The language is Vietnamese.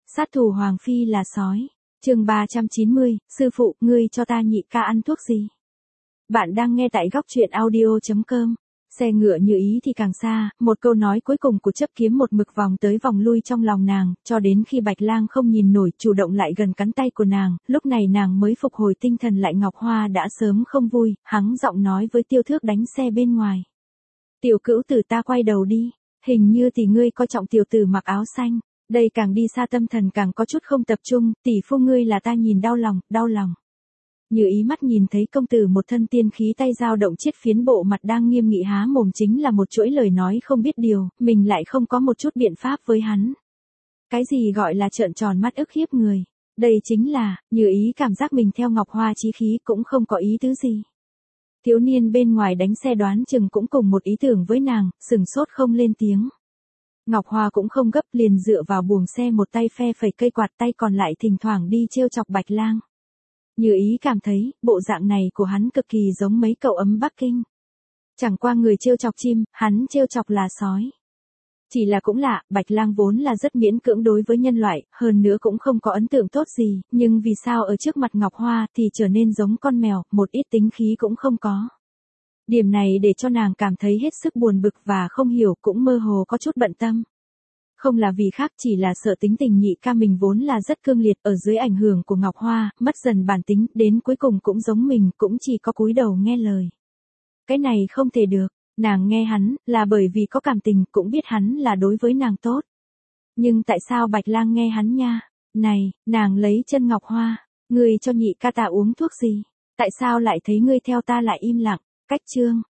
Sát thủ Hoàng Phi là sói. Chương 390, sư phụ, ngươi cho ta nhị ca ăn thuốc gì? Bạn đang nghe tại góc truyện audio.com. Xe ngựa Như Ý thì càng xa, một câu nói cuối cùng của Chấp Kiếm một mực vòng tới vòng lui trong lòng nàng, cho đến khi Bạch Lang không nhìn nổi chủ động lại gần cắn tay của nàng, lúc này nàng mới phục hồi tinh thần lại. Ngọc Hoa đã sớm không vui, hắng giọng nói với Tiêu Thước đánh xe bên ngoài. Tiểu cữu tử, ta quay đầu đi, hình như thì ngươi coi trọng tiểu tử mặc áo xanh. Đây càng đi xa tâm thần càng có chút không tập trung, tỷ phu ngươi là ta nhìn đau lòng. Như Ý mắt nhìn thấy công tử một thân tiên khí, tay dao động chiết phiến, bộ mặt đang nghiêm nghị há mồm chính là một chuỗi lời nói không biết điều, mình lại không có một chút biện pháp với hắn. Cái gì gọi là trợn tròn mắt ức hiếp người? Đây chính là, Như Ý cảm giác mình theo Ngọc Hoa chí khí cũng không có ý tứ gì. Thiếu niên bên ngoài đánh xe đoán chừng cũng cùng một ý tưởng với nàng, sừng sốt không lên tiếng. Ngọc Hoa cũng không gấp, liền dựa vào buồng xe, một tay phe phẩy cây quạt, tay còn lại thỉnh thoảng đi trêu chọc Bạch Lang. Như Ý cảm thấy, bộ dạng này của hắn cực kỳ giống mấy cậu ấm Bắc Kinh. Chẳng qua người trêu chọc chim, hắn trêu chọc là sói. Chỉ là cũng lạ, Bạch Lang vốn là rất miễn cưỡng đối với nhân loại, hơn nữa cũng không có ấn tượng tốt gì, nhưng vì sao ở trước mặt Ngọc Hoa thì trở nên giống con mèo, một ít tính khí cũng không có. Điểm này để cho nàng cảm thấy hết sức buồn bực và không hiểu, cũng mơ hồ có chút bận tâm. Không là vì khác, chỉ là sợ tính tình nhị ca mình vốn là rất cương liệt, ở dưới ảnh hưởng của Ngọc Hoa, mất dần bản tính, đến cuối cùng cũng giống mình, cũng chỉ có cúi đầu nghe lời. Cái này không thể được, nàng nghe hắn, là bởi vì có cảm tình, cũng biết hắn là đối với nàng tốt. Nhưng tại sao Bạch Lang nghe hắn nha? Này, nàng lấy chân Ngọc Hoa, ngươi cho nhị ca ta uống thuốc gì? Tại sao lại thấy ngươi theo ta lại im lặng? Cách chương.